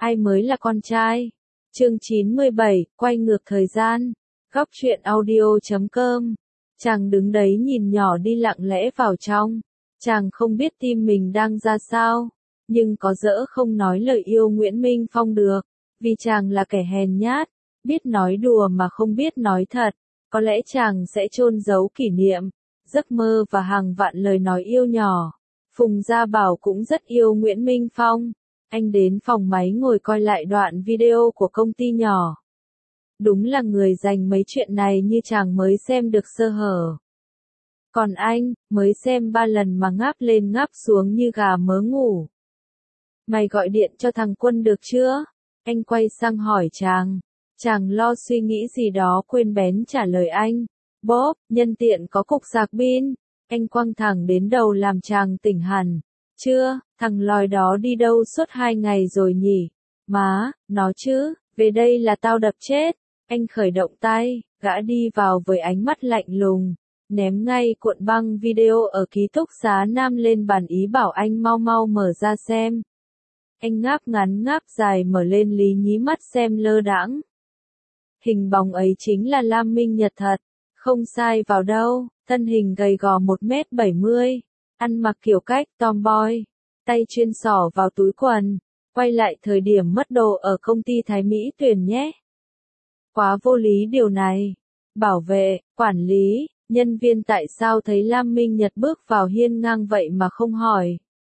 Ai mới là con trai? Chương 97, quay ngược thời gian. Góc truyện audio.com. Chàng đứng đấy nhìn nhỏ đi lặng lẽ vào trong. Chàng không biết tim mình đang ra sao, nhưng có dỡ không nói lời yêu Nguyễn Minh Phong được, vì chàng là kẻ hèn nhát, biết nói đùa mà không biết nói thật. Có lẽ chàng sẽ chôn giấu kỷ niệm, giấc mơ và hàng vạn lời nói yêu nhỏ. Phùng Gia Bảo cũng rất yêu Nguyễn Minh Phong. Anh đến phòng máy ngồi coi lại đoạn video của công ty nhỏ. Đúng là người dành mấy chuyện này như chàng mới xem được sơ hở. Còn anh, mới xem 3 lần mà ngáp lên ngáp xuống như gà mớ ngủ. Mày gọi điện cho thằng Quân được chưa? Anh quay sang hỏi chàng. Chàng lo suy nghĩ gì đó quên bén trả lời anh. Bóp, nhân tiện có cục sạc pin. Anh quăng thẳng đến đầu làm chàng tỉnh hẳn. Chưa, thằng lòi đó đi đâu suốt 2 ngày rồi nhỉ? Má, nó chứ, về đây là tao đập chết. Anh khởi động tay, gã đi vào với ánh mắt lạnh lùng, ném ngay cuộn băng video ở ký túc xá Nam lên bàn ý bảo anh mau mau mở ra xem. Anh ngáp ngắn ngáp dài mở lên lý nhí mắt xem lơ đãng. Hình bóng ấy chính là Lam Minh Nhật thật, không sai vào đâu, thân hình gầy gò 1m70, ăn mặc kiểu cách tomboy, tay chuyên xỏ vào túi quần, quay lại thời điểm mất đồ ở công ty Thái Mỹ Tuyền nhé. Quá vô lý điều này. Bảo vệ, quản lý, nhân viên tại sao thấy Lam Minh Nhật bước vào hiên ngang vậy mà không hỏi.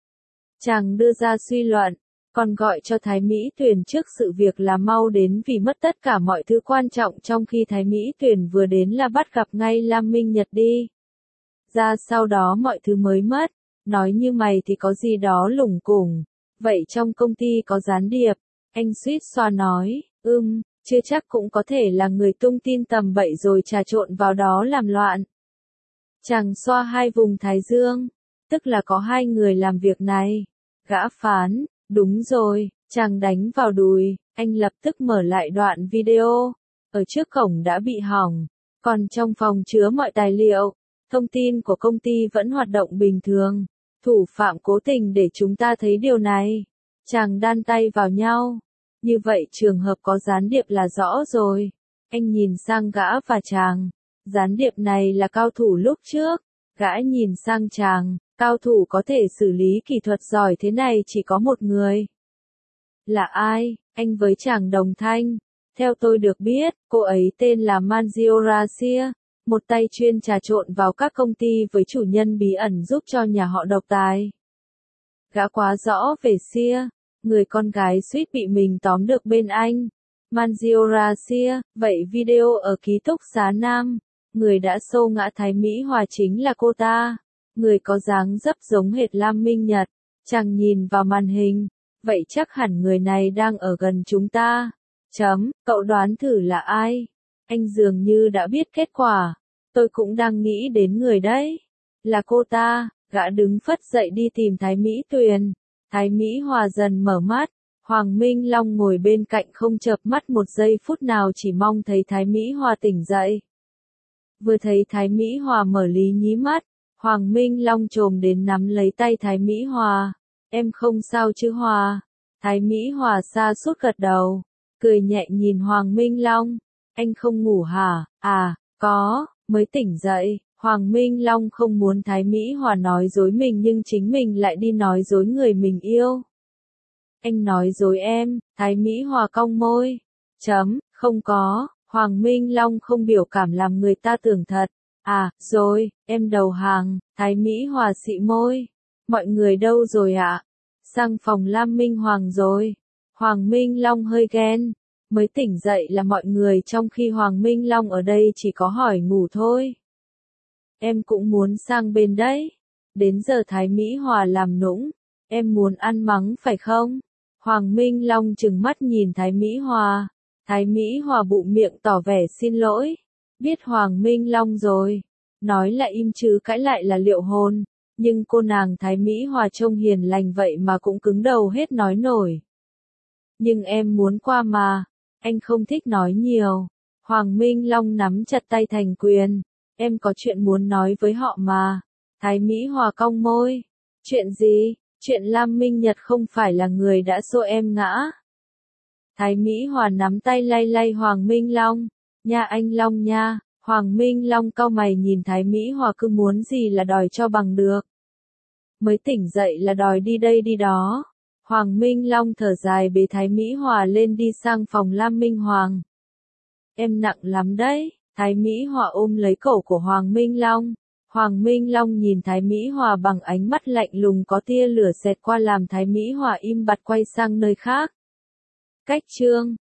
Chàng đưa ra suy luận, còn gọi cho Thái Mỹ Tuyền trước sự việc là mau đến vì mất tất cả mọi thứ quan trọng trong khi Thái Mỹ Tuyền vừa đến là bắt gặp ngay Lam Minh Nhật đi. Ra sau đó mọi thứ mới mất, nói như mày thì có gì đó lủng củng, vậy trong công ty có gián điệp, anh suýt xoa nói, chưa chắc cũng có thể là người tung tin tầm bậy rồi trà trộn vào đó làm loạn. Chàng xoa hai vùng thái dương, tức là có 2 người làm việc này. Gã phán, đúng rồi, chàng đánh vào đùi, anh lập tức mở lại đoạn video. Ở trước cổng đã bị hỏng, còn trong phòng chứa mọi tài liệu, thông tin của công ty vẫn hoạt động bình thường. Thủ phạm cố tình để chúng ta thấy điều này. Chàng đan tay vào nhau. Như vậy trường hợp có gián điệp là rõ rồi. Anh nhìn sang gã và chàng. Gián điệp này là cao thủ lúc trước. Gã nhìn sang chàng. Cao thủ có thể xử lý kỹ thuật giỏi thế này chỉ có một người. Là ai? Anh với chàng đồng thanh. Theo tôi được biết, cô ấy tên là Manzio Rasia. Một tay chuyên trà trộn vào các công ty với chủ nhân bí ẩn giúp cho nhà họ độc tài. Gã quá rõ về Sia. Người con gái suýt bị mình tóm được bên anh. Manzio Rasia, vậy video ở ký túc xá Nam, người đã xô ngã Thái Mỹ Hòa chính là cô ta. Người có dáng dấp giống hệt Lam Minh Nhật. Chàng nhìn vào màn hình, vậy chắc hẳn người này đang ở gần chúng ta. Cậu đoán thử là ai? Anh dường như đã biết kết quả. Tôi cũng đang nghĩ đến người đấy. Là cô ta. Gã đứng phất dậy đi tìm Thái Mỹ Tuyền. Thái Mỹ Hòa dần mở mắt, Hoàng Minh Long ngồi bên cạnh không chợp mắt một giây phút nào chỉ mong thấy Thái Mỹ Hòa tỉnh dậy. Vừa thấy Thái Mỹ Hòa mở lý nhí mắt, Hoàng Minh Long chồm đến nắm lấy tay Thái Mỹ Hòa. Em không sao chứ Hòa? Thái Mỹ Hòa sa sút gật đầu, cười nhẹ nhìn Hoàng Minh Long. Anh không ngủ hả? À, có, mới tỉnh dậy. Hoàng Minh Long không muốn Thái Mỹ Hòa nói dối mình nhưng chính mình lại đi nói dối người mình yêu. Anh nói dối em, Thái Mỹ Hòa cong môi. Không có, Hoàng Minh Long không biểu cảm làm người ta tưởng thật. À, rồi, em đầu hàng, Thái Mỹ Hòa xị môi. Mọi người đâu rồi ạ? Sang phòng Lam Minh Hoàng rồi. Hoàng Minh Long hơi ghen. Mới tỉnh dậy là mọi người trong khi Hoàng Minh Long ở đây chỉ có hỏi ngủ thôi. Em cũng muốn sang bên đấy. Đến giờ Thái Mỹ Hòa làm nũng. Em muốn ăn mắng phải không? Hoàng Minh Long trừng mắt nhìn Thái Mỹ Hòa. Thái Mỹ Hòa bụng miệng tỏ vẻ xin lỗi. Biết Hoàng Minh Long rồi. Nói là im chứ cãi lại là liệu hồn. Nhưng cô nàng Thái Mỹ Hòa trông hiền lành vậy mà cũng cứng đầu hết nói nổi. Nhưng em muốn qua mà. Anh không thích nói nhiều. Hoàng Minh Long nắm chặt tay thành quyền. Em có chuyện muốn nói với họ mà. Thái Mỹ Hòa cong môi. Chuyện gì? Chuyện Lam Minh Nhật không phải là người đã xô em ngã. Thái Mỹ Hòa nắm tay lay lay Hoàng Minh Long. Nha anh Long nha. Hoàng Minh Long cau mày nhìn Thái Mỹ Hòa cứ muốn gì là đòi cho bằng được. Mới tỉnh dậy là đòi đi đây đi đó. Hoàng Minh Long thở dài bế Thái Mỹ Hòa lên đi sang phòng Lam Minh Hoàng. Em nặng lắm đấy. Thái Mỹ Hòa ôm lấy cổ của Hoàng Minh Long. Hoàng Minh Long nhìn Thái Mỹ Hòa bằng ánh mắt lạnh lùng có tia lửa xẹt qua làm Thái Mỹ Hòa im bặt quay sang nơi khác. Cách chương